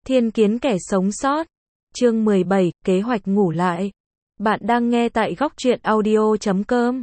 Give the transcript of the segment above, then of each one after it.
Thiên kiến kẻ sống sót. Chương 17, kế hoạch ngủ lại. Bạn đang nghe tại góc truyện audio.com.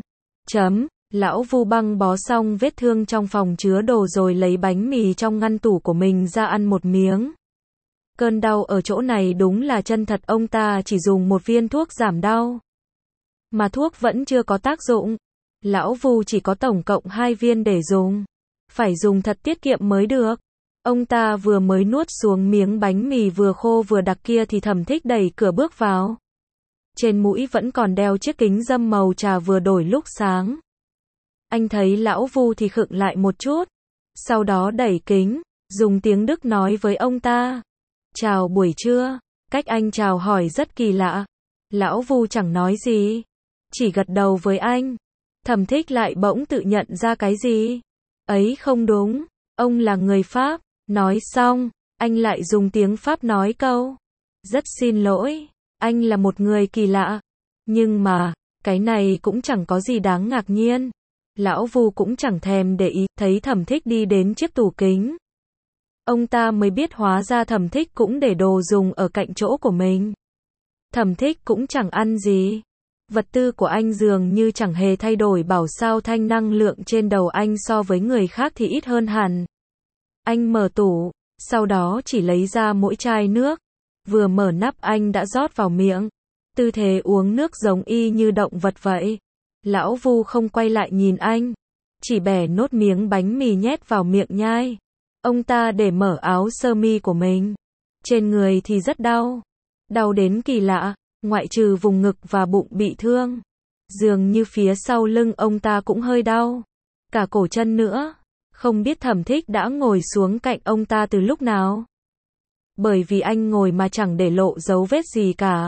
Lão Vu băng bó xong vết thương trong phòng chứa đồ rồi lấy bánh mì trong ngăn tủ của mình ra ăn một miếng. Cơn đau ở chỗ này đúng là chân thật, ông ta chỉ dùng một viên thuốc giảm đau. Mà thuốc vẫn chưa có tác dụng. Lão Vu chỉ có tổng cộng 2 viên để dùng. Phải dùng thật tiết kiệm mới được. Ông ta vừa mới nuốt xuống miếng bánh mì vừa khô vừa đặc kia thì Thẩm Thích đẩy cửa bước vào. Trên mũi vẫn còn đeo chiếc kính râm màu trà vừa đổi lúc sáng. Anh thấy Lão Vu thì khựng lại một chút. Sau đó đẩy kính, dùng tiếng Đức nói với ông ta. Chào buổi trưa. Cách anh chào hỏi rất kỳ lạ. Lão Vu chẳng nói gì, chỉ gật đầu với anh. Thẩm Thích lại bỗng tự nhận ra cái gì. Ấy không đúng, ông là người Pháp. Nói xong, anh lại dùng tiếng Pháp nói câu. Rất xin lỗi, anh là một người kỳ lạ. Nhưng mà, cái này cũng chẳng có gì đáng ngạc nhiên. Lão Vu cũng chẳng thèm để ý, thấy Thẩm Thích đi đến chiếc tủ kính. Ông ta mới biết hóa ra Thẩm Thích cũng để đồ dùng ở cạnh chỗ của mình. Thẩm Thích cũng chẳng ăn gì. Vật tư của anh dường như chẳng hề thay đổi, bảo sao thanh năng lượng trên đầu anh so với người khác thì ít hơn hẳn. Anh mở tủ, sau đó chỉ lấy ra mỗi chai nước. Vừa mở nắp anh đã rót vào miệng. Tư thế uống nước giống y như động vật vậy. Lão Vu không quay lại nhìn anh, chỉ bẻ nốt miếng bánh mì nhét vào miệng nhai. Ông ta để mở áo sơ mi của mình. Trên người thì rất đau. Đau đến kỳ lạ, ngoại trừ vùng ngực và bụng bị thương. Dường như phía sau lưng ông ta cũng hơi đau. Cả cổ chân nữa. Không biết Thẩm Thích đã ngồi xuống cạnh ông ta từ lúc nào. Bởi vì anh ngồi mà chẳng để lộ dấu vết gì cả.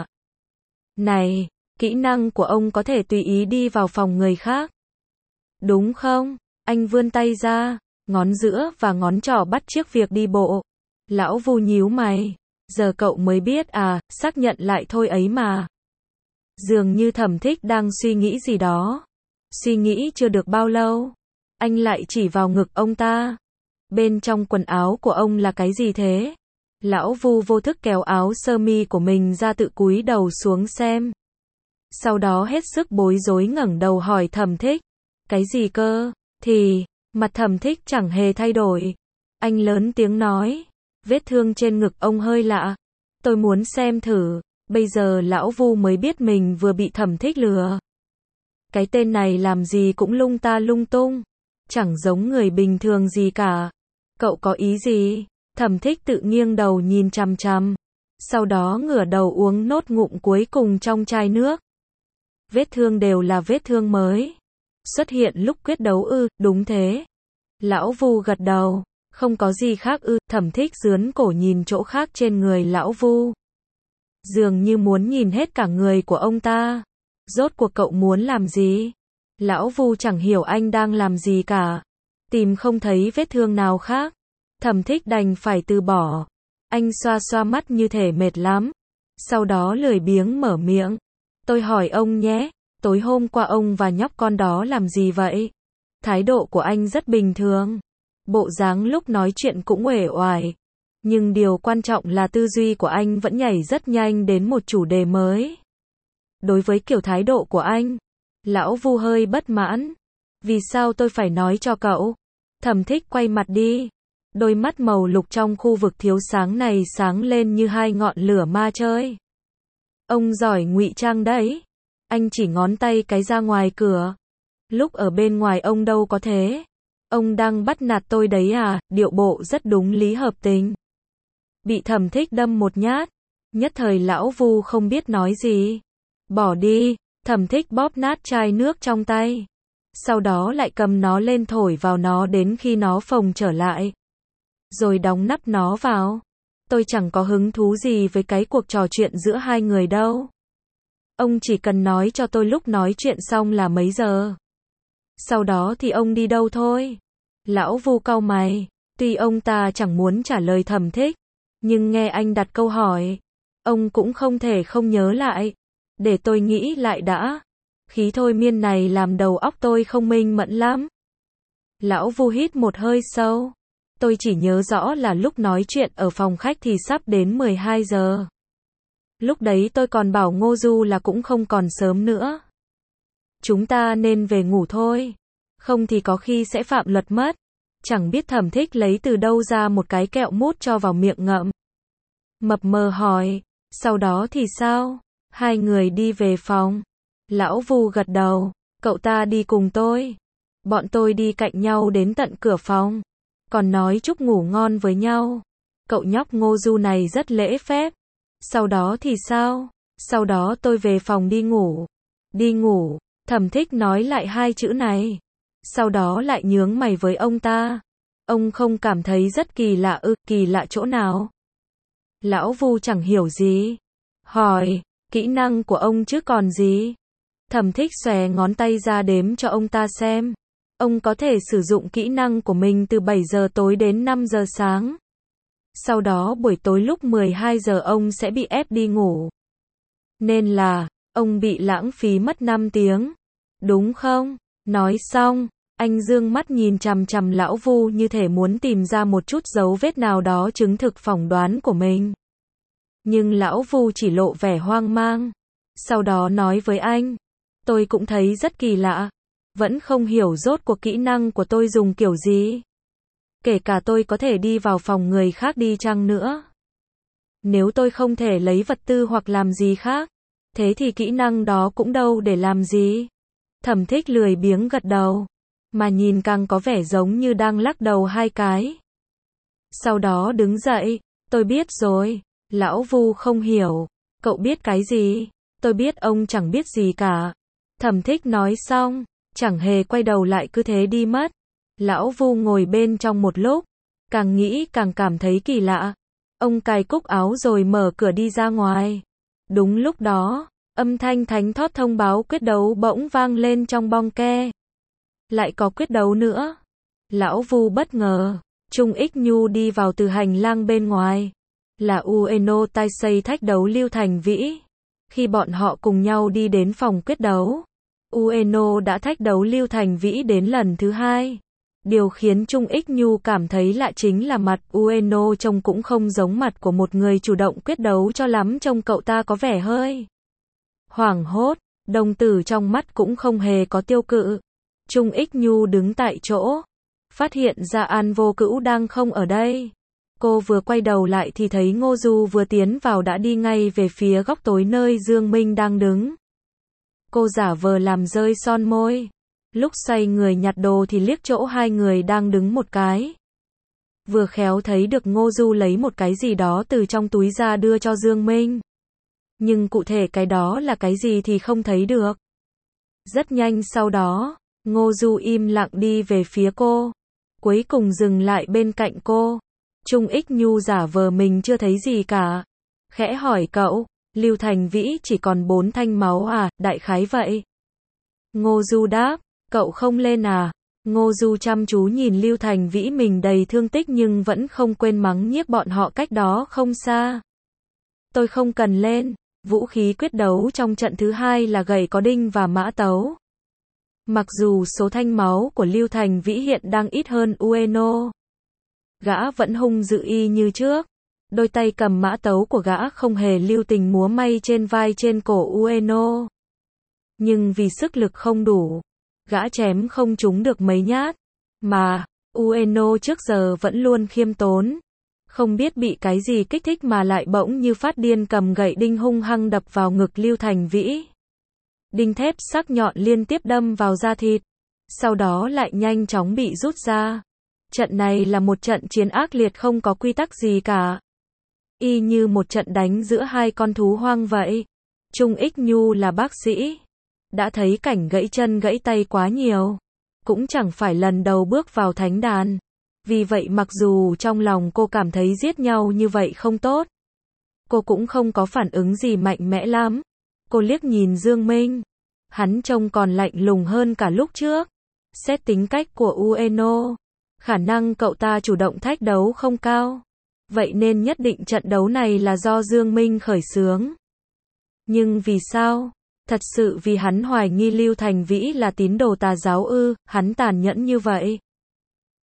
Này, kỹ năng của ông có thể tùy ý đi vào phòng người khác. Đúng không? Anh vươn tay ra, ngón giữa và ngón trỏ bắt chiếc việc đi bộ. Lão Vu nhíu mày. Giờ cậu mới biết à, xác nhận lại thôi ấy mà. Dường như Thẩm Thích đang suy nghĩ gì đó. Suy nghĩ chưa được bao lâu, anh lại chỉ vào ngực ông ta. Bên trong quần áo của ông là cái gì thế? Lão Vu vô thức kéo áo sơ mi của mình ra tự cúi đầu xuống xem. Sau đó hết sức bối rối ngẩng đầu hỏi Thẩm Thích. Cái gì cơ? Thì, mặt Thẩm Thích chẳng hề thay đổi. Anh lớn tiếng nói. Vết thương trên ngực ông hơi lạ. Tôi muốn xem thử. Bây giờ Lão Vu mới biết mình vừa bị Thẩm Thích lừa. Cái tên này làm gì cũng lung ta lung tung. Chẳng giống người bình thường gì cả. Cậu có ý gì? Thẩm Thích tự nghiêng đầu nhìn chằm chằm. Sau đó ngửa đầu uống nốt ngụm cuối cùng trong chai nước. Vết thương đều là vết thương mới. Xuất hiện lúc quyết đấu ư? Đúng thế. Lão Vu gật đầu. Không có gì khác ư? Thẩm Thích giướn cổ nhìn chỗ khác trên người Lão Vu. Dường như muốn nhìn hết cả người của ông ta. Rốt cuộc cậu muốn làm gì? Lão Vu chẳng hiểu anh đang làm gì cả. Tìm không thấy vết thương nào khác. Thẩm Thích đành phải từ bỏ. Anh xoa xoa mắt như thể mệt lắm. Sau đó lười biếng mở miệng. Tôi hỏi ông nhé, tối hôm qua ông và nhóc con đó làm gì vậy? Thái độ của anh rất bình thường. Bộ dáng lúc nói chuyện cũng uể oải. Nhưng điều quan trọng là tư duy của anh vẫn nhảy rất nhanh đến một chủ đề mới. Đối với kiểu thái độ của anh, Lão Vu hơi bất mãn. Vì sao tôi phải nói cho cậu? Thẩm Thích quay mặt đi. Đôi mắt màu lục trong khu vực thiếu sáng này sáng lên như hai ngọn lửa ma chơi. Ông giỏi ngụy trang đấy. Anh chỉ ngón tay cái ra ngoài cửa. Lúc ở bên ngoài ông đâu có thế. Ông đang bắt nạt tôi đấy à? Điệu bộ rất đúng lý hợp tình. Bị Thẩm Thích đâm một nhát. Nhất thời Lão Vu không biết nói gì. Bỏ đi. Thẩm Thích bóp nát chai nước trong tay. Sau đó lại cầm nó lên thổi vào nó đến khi nó phồng trở lại. Rồi đóng nắp nó vào. Tôi chẳng có hứng thú gì với cái cuộc trò chuyện giữa hai người đâu. Ông chỉ cần nói cho tôi lúc nói chuyện xong là mấy giờ. Sau đó thì ông đi đâu thôi. Lão Vu cau mày. Tuy ông ta chẳng muốn trả lời Thẩm Thích, nhưng nghe anh đặt câu hỏi, ông cũng không thể không nhớ lại. Để tôi nghĩ lại đã. Khí thôi miên này làm đầu óc tôi không minh mẫn lắm. Lão Vu hít một hơi sâu. Tôi chỉ nhớ rõ là lúc nói chuyện ở phòng khách thì sắp đến 12 giờ. Lúc đấy tôi còn bảo Ngô Du là cũng không còn sớm nữa. Chúng ta nên về ngủ thôi. Không thì có khi sẽ phạm luật mất. Chẳng biết Thẩm Thích lấy từ đâu ra một cái kẹo mút cho vào miệng ngậm. Mập mờ hỏi, sau đó thì sao? Hai người đi về phòng. Lão Vu gật đầu, cậu ta đi cùng tôi. Bọn tôi đi cạnh nhau đến tận cửa phòng. Còn nói chúc ngủ ngon với nhau. Cậu nhóc Ngô Du này rất lễ phép. Sau đó thì sao? Sau đó tôi về phòng đi ngủ. Đi ngủ, Thẩm Thích nói lại hai chữ này. Sau đó lại nhướng mày với ông ta. Ông không cảm thấy rất kỳ lạ ư? Kỳ lạ chỗ nào? Lão Vu chẳng hiểu gì. Hỏi, kỹ năng của ông chứ còn gì? Thẩm Thích xòe ngón tay ra đếm cho ông ta xem. Ông có thể sử dụng kỹ năng của mình từ 7 giờ tối đến 5 giờ sáng. Sau đó buổi tối lúc 12 giờ ông sẽ bị ép đi ngủ. Nên là, ông bị lãng phí mất 5 tiếng. Đúng không? Nói xong, anh dương mắt nhìn chằm chằm lão Vu như thể muốn tìm ra một chút dấu vết nào đó chứng thực phỏng đoán của mình. Nhưng lão Vu chỉ lộ vẻ hoang mang. Sau đó nói với anh, tôi cũng thấy rất kỳ lạ. Vẫn không hiểu rốt cuộc kỹ năng của tôi dùng kiểu gì. Kể cả tôi có thể đi vào phòng người khác đi chăng nữa. Nếu tôi không thể lấy vật tư hoặc làm gì khác, thế thì kỹ năng đó cũng đâu để làm gì. Thẩm Thích lười biếng gật đầu, mà nhìn càng có vẻ giống như đang lắc đầu hai cái. Sau đó đứng dậy, tôi biết rồi. Lão Vu không hiểu, cậu biết cái gì? Tôi biết ông chẳng biết gì cả. Thẩm Thích nói xong, chẳng hề quay đầu lại cứ thế đi mất. Lão Vu ngồi bên trong một lúc, càng nghĩ càng cảm thấy kỳ lạ. Ông cài cúc áo rồi mở cửa đi ra ngoài. Đúng lúc đó, âm thanh thánh thót thông báo quyết đấu bỗng vang lên trong bong ke. Lại có quyết đấu nữa. Lão Vu bất ngờ, Trung Ích Nhu đi vào từ hành lang bên ngoài. Là Ueno Taisei thách đấu Lưu Thành Vĩ. Khi bọn họ cùng nhau đi đến phòng quyết đấu, Ueno đã thách đấu Lưu Thành Vĩ đến lần thứ hai. Điều khiến Trung Ích Nhu cảm thấy lạ chính là mặt Ueno trông cũng không giống mặt của một người chủ động quyết đấu cho lắm, trông cậu ta có vẻ hơi hoảng hốt, đồng tử trong mắt cũng không hề có tiêu cự. Trung Ích Nhu đứng tại chỗ, phát hiện ra An Vô Cữu đang không ở đây. Cô vừa quay đầu lại thì thấy Ngô Du vừa tiến vào đã đi ngay về phía góc tối nơi Dương Minh đang đứng. Cô giả vờ làm rơi son môi. Lúc xoay người nhặt đồ thì liếc chỗ hai người đang đứng một cái. Vừa khéo thấy được Ngô Du lấy một cái gì đó từ trong túi ra đưa cho Dương Minh. Nhưng cụ thể cái đó là cái gì thì không thấy được. Rất nhanh sau đó, Ngô Du im lặng đi về phía cô. Cuối cùng dừng lại bên cạnh cô. Trung Ích Nhu giả vờ mình chưa thấy gì cả. Khẽ hỏi cậu, Lưu Thành Vĩ chỉ còn 4 thanh máu à, đại khái vậy. Ngô Du đáp, cậu không lên à? Ngô Du chăm chú nhìn Lưu Thành Vĩ mình đầy thương tích nhưng vẫn không quên mắng nhiếc bọn họ cách đó không xa. Tôi không cần lên, vũ khí quyết đấu trong trận thứ hai là gậy có đinh và mã tấu. Mặc dù số thanh máu của Lưu Thành Vĩ hiện đang ít hơn Ueno, gã vẫn hung dữ y như trước. Đôi tay cầm mã tấu của gã không hề lưu tình múa may trên vai trên cổ Ueno. Nhưng vì sức lực không đủ, gã chém không trúng được mấy nhát. Mà, Ueno trước giờ vẫn luôn khiêm tốn. Không biết bị cái gì kích thích mà lại bỗng như phát điên cầm gậy đinh hung hăng đập vào ngực Lưu Thành Vĩ. Đinh thép sắc nhọn liên tiếp đâm vào da thịt. Sau đó lại nhanh chóng bị rút ra. Trận này là một trận chiến ác liệt không có quy tắc gì cả. Y như một trận đánh giữa hai con thú hoang vậy. Trung Ích Nhu là bác sĩ. Đã thấy cảnh gãy chân gãy tay quá nhiều. Cũng chẳng phải lần đầu bước vào thánh đàn. Vì vậy mặc dù trong lòng cô cảm thấy giết nhau như vậy không tốt, cô cũng không có phản ứng gì mạnh mẽ lắm. Cô liếc nhìn Dương Minh. Hắn trông còn lạnh lùng hơn cả lúc trước. Xét tính cách của Ueno, khả năng cậu ta chủ động thách đấu không cao. Vậy nên nhất định trận đấu này là do Dương Minh khởi xướng. Nhưng vì sao? Thật sự vì hắn hoài nghi Lưu Thành Vĩ là tín đồ tà giáo ư? Hắn tàn nhẫn như vậy.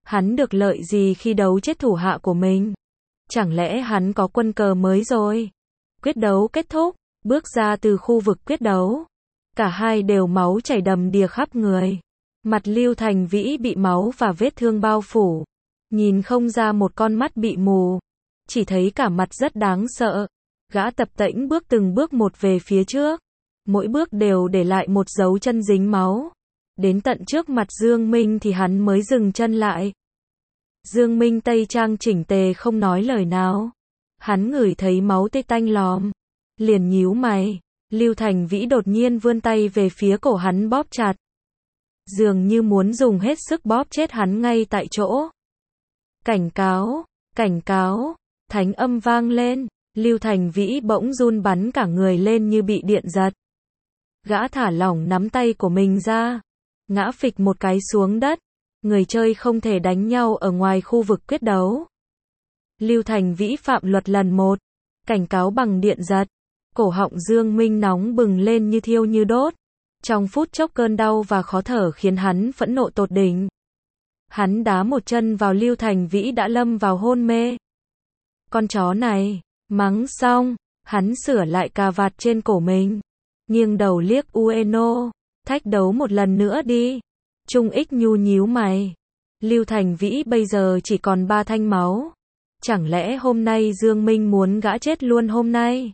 Hắn được lợi gì khi đấu chết thủ hạ của mình? Chẳng lẽ hắn có quân cờ mới rồi? Quyết đấu kết thúc, bước ra từ khu vực quyết đấu. Cả hai đều máu chảy đầm đìa khắp người. Mặt Lưu Thành Vĩ bị máu và vết thương bao phủ. Nhìn không ra một con mắt bị mù. Chỉ thấy cả mặt rất đáng sợ. Gã tập tễnh bước từng bước một về phía trước. Mỗi bước đều để lại một dấu chân dính máu. Đến tận trước mặt Dương Minh thì hắn mới dừng chân lại. Dương Minh tây trang chỉnh tề không nói lời nào. Hắn ngửi thấy máu tê tanh lòm. Liền nhíu mày. Lưu Thành Vĩ đột nhiên vươn tay về phía cổ hắn bóp chặt. Dường như muốn dùng hết sức bóp chết hắn ngay tại chỗ. Cảnh cáo, cảnh cáo, thánh âm vang lên. Lưu Thành Vĩ bỗng run bắn cả người lên như bị điện giật. Gã thả lỏng nắm tay của mình ra. Ngã phịch một cái xuống đất. Người chơi không thể đánh nhau ở ngoài khu vực quyết đấu. Lưu Thành Vĩ phạm luật lần 1. Cảnh cáo bằng điện giật. Cổ họng Dương Minh nóng bừng lên như thiêu như đốt. Trong phút chốc cơn đau và khó thở khiến hắn phẫn nộ tột đỉnh. Hắn đá một chân vào Lưu Thành Vĩ đã lâm vào hôn mê. Con chó này, mắng xong, hắn sửa lại cà vạt trên cổ mình. Nghiêng đầu liếc Ueno, thách đấu một lần nữa đi. Trung Ích Nhu nhíu mày. Lưu Thành Vĩ bây giờ chỉ còn 3 thanh máu. Chẳng lẽ hôm nay Dương Minh muốn gã chết luôn hôm nay?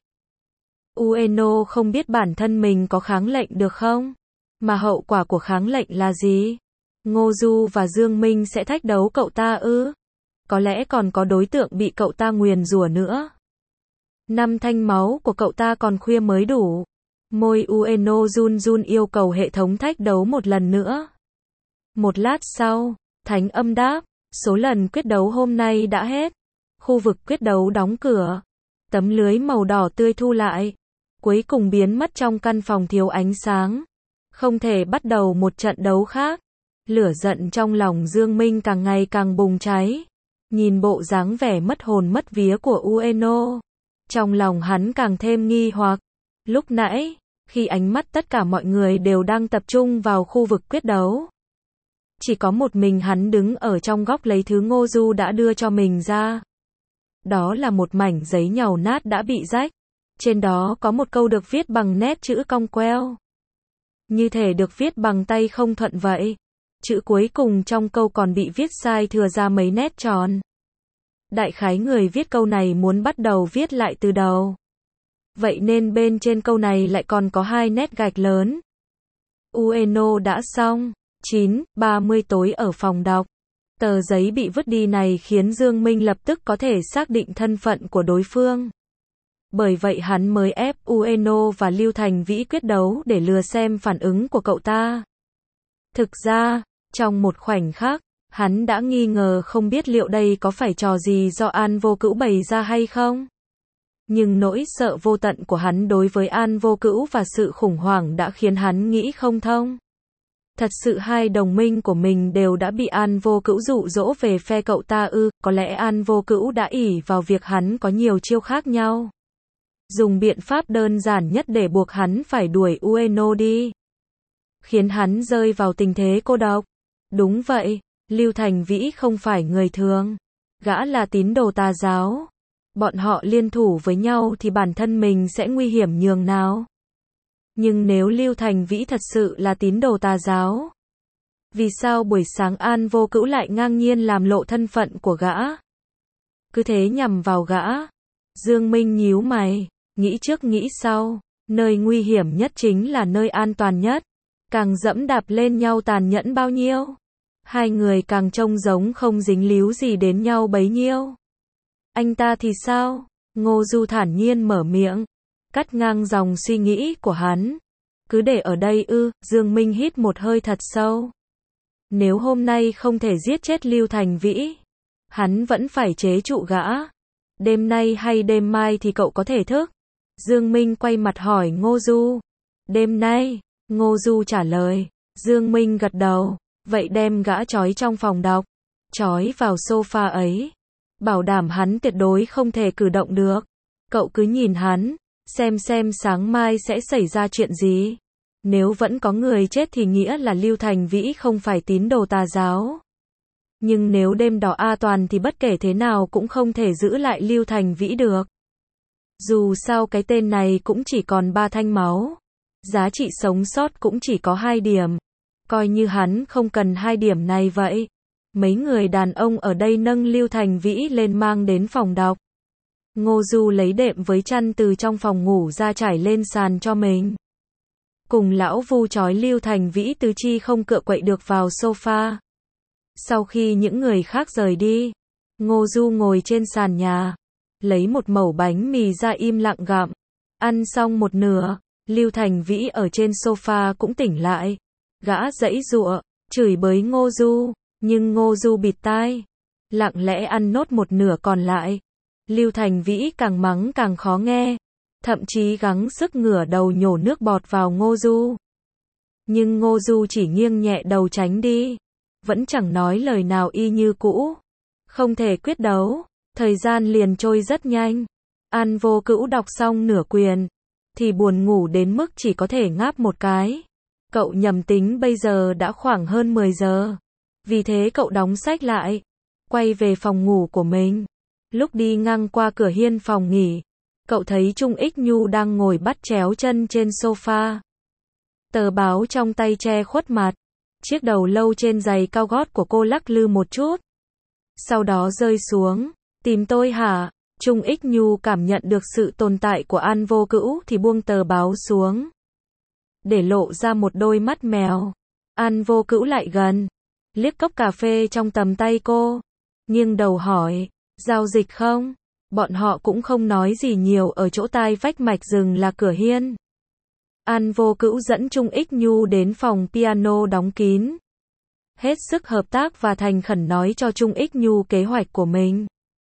Ueno không biết bản thân mình có kháng lệnh được không? Mà hậu quả của kháng lệnh là gì? Ngô Du và Dương Minh sẽ thách đấu cậu ta ư? Có lẽ còn có đối tượng bị cậu ta nguyền rủa nữa. 5 thanh máu của cậu ta còn khuya mới đủ. Môi Ueno run run yêu cầu hệ thống thách đấu một lần nữa. Một lát sau, thánh âm đáp, số lần quyết đấu hôm nay đã hết. Khu vực quyết đấu đóng cửa. Tấm lưới màu đỏ tươi thu lại. Cuối cùng biến mất trong căn phòng thiếu ánh sáng. Không thể bắt đầu một trận đấu khác. Lửa giận trong lòng Dương Minh càng ngày càng bùng cháy. Nhìn bộ dáng vẻ mất hồn mất vía của Ueno. Trong lòng hắn càng thêm nghi hoặc. Lúc nãy, khi ánh mắt tất cả mọi người đều đang tập trung vào khu vực quyết đấu. Chỉ có một mình hắn đứng ở trong góc lấy thứ Ngô Du đã đưa cho mình ra. Đó là một mảnh giấy nhàu nát đã bị rách. Trên đó có một câu được viết bằng nét chữ cong queo. Như thể được viết bằng tay không thuận vậy. Chữ cuối cùng trong câu còn bị viết sai thừa ra mấy nét tròn. Đại khái người viết câu này muốn bắt đầu viết lại từ đầu. Vậy nên bên trên câu này lại còn có 2 nét gạch lớn. Ueno đã xong. 9:30 tối ở phòng đọc. Tờ giấy bị vứt đi này khiến Dương Minh lập tức có thể xác định thân phận của đối phương. Bởi vậy hắn mới ép Ueno và Lưu Thành Vĩ quyết đấu để lừa xem phản ứng của cậu ta. Thực ra, trong một khoảnh khắc, hắn đã nghi ngờ không biết liệu đây có phải trò gì do An Vô Cữu bày ra hay không. Nhưng nỗi sợ vô tận của hắn đối với An Vô Cữu và sự khủng hoảng đã khiến hắn nghĩ không thông. Thật sự hai đồng minh của mình đều đã bị An Vô Cữu dụ dỗ về phe cậu ta ư? Có lẽ An Vô Cữu đã ỷ vào việc hắn có nhiều chiêu khác nhau. Dùng biện pháp đơn giản nhất để buộc hắn phải đuổi Ueno đi. Khiến hắn rơi vào tình thế cô độc. Đúng vậy, Lưu Thành Vĩ không phải người thường. Gã là tín đồ tà giáo. Bọn họ liên thủ với nhau thì bản thân mình sẽ nguy hiểm nhường nào. Nhưng nếu Lưu Thành Vĩ thật sự là tín đồ tà giáo, vì sao buổi sáng An Vô Cữu lại ngang nhiên làm lộ thân phận của gã? Cứ thế nhằm vào gã. Dương Minh nhíu mày, nghĩ trước nghĩ sau, nơi nguy hiểm nhất chính là nơi an toàn nhất. Càng dẫm đạp lên nhau tàn nhẫn bao nhiêu, hai người càng trông giống không dính líu gì đến nhau bấy nhiêu. Anh ta thì sao? Ngô Du thản nhiên mở miệng, cắt ngang dòng suy nghĩ của hắn. Cứ để ở đây ư? Dương Minh hít một hơi thật sâu. Nếu hôm nay không thể giết chết Lưu Thành Vĩ, hắn vẫn phải chế trụ gã. Đêm nay hay đêm mai thì cậu có thể thức? Dương Minh quay mặt hỏi Ngô Du. Đêm nay, Ngô Du trả lời. Dương Minh gật đầu. Vậy đem gã trói trong phòng đọc. Trói vào sofa ấy. Bảo đảm hắn tuyệt đối không thể cử động được. Cậu cứ nhìn hắn, xem sáng mai sẽ xảy ra chuyện gì. Nếu vẫn có người chết thì nghĩa là Lưu Thành Vĩ không phải tín đồ tà giáo. Nhưng nếu đêm đó A Toàn thì bất kể thế nào cũng không thể giữ lại Lưu Thành Vĩ được. Dù sao cái tên này cũng chỉ còn 3 thanh máu. Giá trị sống sót cũng chỉ có 2 điểm. Coi như hắn không cần 2 điểm này vậy. Mấy người đàn ông ở đây nâng Lưu Thành Vĩ lên mang đến phòng đọc. Ngô Du lấy đệm với chăn từ trong phòng ngủ ra trải lên sàn cho mình. Cùng lão Vu trói Lưu Thành Vĩ tứ chi không cựa quậy được vào sofa. Sau khi những người khác rời đi, Ngô Du ngồi trên sàn nhà, lấy một mẩu bánh mì ra im lặng gặm. Ăn xong một nửa, Lưu Thành Vĩ ở trên sofa cũng tỉnh lại. Gã giãy giụa, chửi bới Ngô Du, nhưng Ngô Du bịt tai, lặng lẽ ăn nốt một nửa còn lại. Lưu Thành Vĩ càng mắng càng khó nghe, thậm chí gắng sức ngửa đầu nhổ nước bọt vào Ngô Du. Nhưng Ngô Du chỉ nghiêng nhẹ đầu tránh đi, vẫn chẳng nói lời nào y như cũ. Không thể quyết đấu, thời gian liền trôi rất nhanh. An Vô Cữu đọc xong nửa quyển, thì buồn ngủ đến mức chỉ có thể ngáp một cái. Cậu nhầm tính bây giờ đã khoảng hơn 10 giờ. Vì thế cậu đóng sách lại, quay về phòng ngủ của mình. Lúc đi ngang qua cửa hiên phòng nghỉ, cậu thấy Trung Ích Nhu đang ngồi bắt chéo chân trên sofa. Tờ báo trong tay che khuất mặt. Chiếc đầu lâu trên giày cao gót của cô lắc lư một chút. Sau đó rơi xuống. Tìm tôi hả? Trung Ích Nhu cảm nhận được sự tồn tại của An Vô Cữu thì buông tờ báo xuống, để lộ ra một đôi mắt mèo. An Vô Cữu lại gần, liếc cốc cà phê trong tầm tay cô, nghiêng đầu hỏi, giao dịch không? Bọn họ cũng không nói gì nhiều, ở chỗ tai vách mạch rừng là cửa hiên. An Vô Cữu dẫn Trung Ích Nhu đến phòng piano đóng kín. Hết sức hợp tác và thành khẩn nói cho Trung Ích Nhu kế hoạch của mình.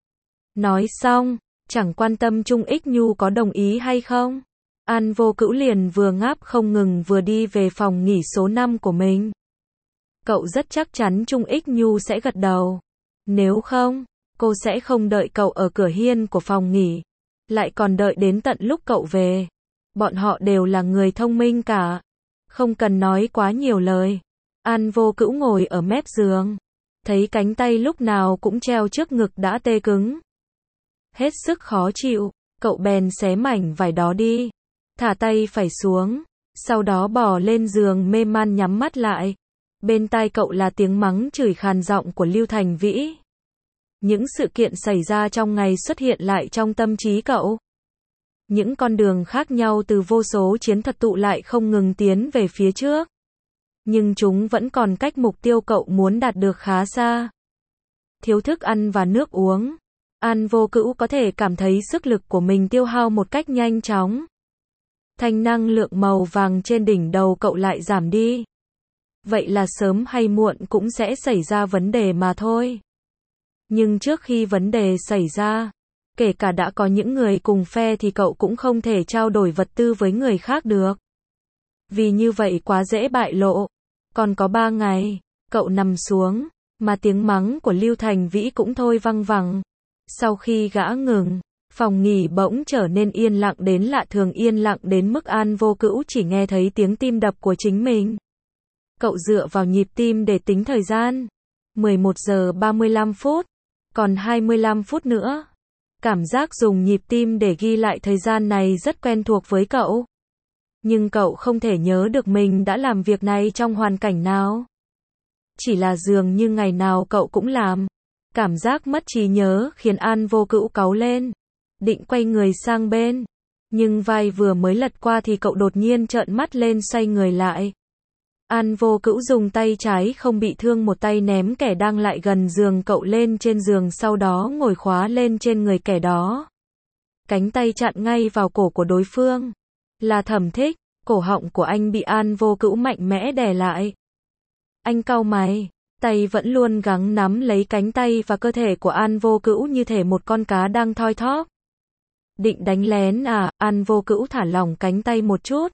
Nói xong, chẳng quan tâm Trung Ích Nhu có đồng ý hay không. An Vô Cữu liền vừa ngáp không ngừng vừa đi về phòng nghỉ số 5 của mình. Cậu rất chắc chắn Trung Ích Nhu sẽ gật đầu. Nếu không, cô sẽ không đợi cậu ở cửa hiên của phòng nghỉ, lại còn đợi đến tận lúc cậu về. Bọn họ đều là người thông minh cả, không cần nói quá nhiều lời. An Vô Cữu ngồi ở mép giường, thấy cánh tay lúc nào cũng treo trước ngực đã tê cứng. Hết sức khó chịu, cậu bèn xé mảnh vải đó đi, thả tay phải xuống, sau đó bò lên giường mê man nhắm mắt lại. Bên tai cậu là tiếng mắng chửi khàn giọng của Lưu Thành Vĩ. Những sự kiện xảy ra trong ngày xuất hiện lại trong tâm trí cậu. Những con đường khác nhau từ vô số chiến thuật tụ lại không ngừng tiến về phía trước. Nhưng chúng vẫn còn cách mục tiêu cậu muốn đạt được khá xa. Thiếu thức ăn và nước uống. An Vô Cữu có thể cảm thấy sức lực của mình tiêu hao một cách nhanh chóng. Thanh năng lượng màu vàng trên đỉnh đầu cậu lại giảm đi. Vậy là sớm hay muộn cũng sẽ xảy ra vấn đề mà thôi. Nhưng trước khi vấn đề xảy ra, kể cả đã có những người cùng phe thì cậu cũng không thể trao đổi vật tư với người khác được. Vì như vậy quá dễ bại lộ. Còn có 3 ngày, cậu nằm xuống, mà tiếng mắng của Lưu Thành Vĩ cũng thôi văng vẳng. Sau khi gã ngừng, phòng nghỉ bỗng trở nên yên lặng đến lạ thường, yên lặng đến mức An Vô Cữu chỉ nghe thấy tiếng tim đập của chính mình. Cậu dựa vào nhịp tim để tính thời gian. 11 giờ 35 phút, còn 25 phút nữa. Cảm giác dùng nhịp tim để ghi lại thời gian này rất quen thuộc với cậu. Nhưng cậu không thể nhớ được mình đã làm việc này trong hoàn cảnh nào. Chỉ là dường như ngày nào cậu cũng làm. Cảm giác mất trí nhớ khiến An Vô Cữu cáu lên, định quay người sang bên. Nhưng vai vừa mới lật qua thì cậu đột nhiên trợn mắt lên xoay người lại. An Vô Cữu dùng tay trái không bị thương một tay ném kẻ đang lại gần giường cậu lên trên giường, sau đó ngồi khóa lên trên người kẻ đó. Cánh tay chặn ngay vào cổ của đối phương. Là Thẩm Thích, cổ họng của anh bị An Vô Cữu mạnh mẽ đè lại. Anh cau mày, tay vẫn luôn gắng nắm lấy cánh tay và cơ thể của An Vô Cữu như thể một con cá đang thoi thóp. Định đánh lén à? An Vô Cữu thả lỏng cánh tay một chút.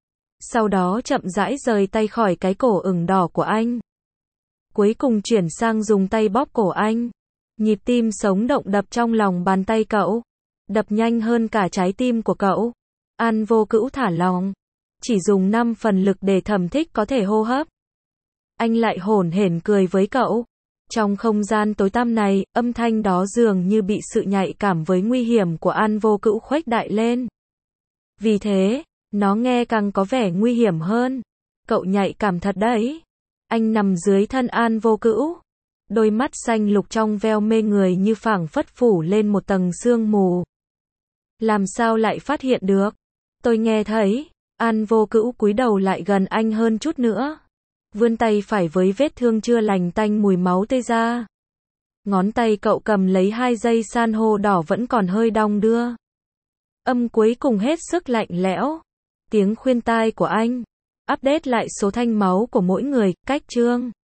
Sau đó chậm rãi rời tay khỏi cái cổ ửng đỏ của anh. Cuối cùng chuyển sang dùng tay bóp cổ anh. Nhịp tim sống động đập trong lòng bàn tay cậu. Đập nhanh hơn cả trái tim của cậu. An Vô Cữu thả lỏng. Chỉ dùng 5 phần lực để Thẩm Thích có thể hô hấp. Anh lại hổn hển cười với cậu. Trong không gian tối tăm này, âm thanh đó dường như bị sự nhạy cảm với nguy hiểm của An Vô Cữu khuếch đại lên. Vì thế, nó nghe càng có vẻ nguy hiểm hơn. Cậu nhạy cảm thật đấy. Anh nằm dưới thân An Vô Cữu. Đôi mắt xanh lục trong veo mê người như phảng phất phủ lên một tầng sương mù. Làm sao lại phát hiện được? Tôi nghe thấy. An Vô Cữu cúi đầu lại gần anh hơn chút nữa. Vươn tay phải với vết thương chưa lành tanh mùi máu tê ra. Ngón tay cậu cầm lấy 2 dây san hô đỏ vẫn còn hơi đong đưa. Âm cuối cùng hết sức lạnh lẽo. Tiếng khuyên tai của anh. Update lại số thanh máu của mỗi người, cách chương.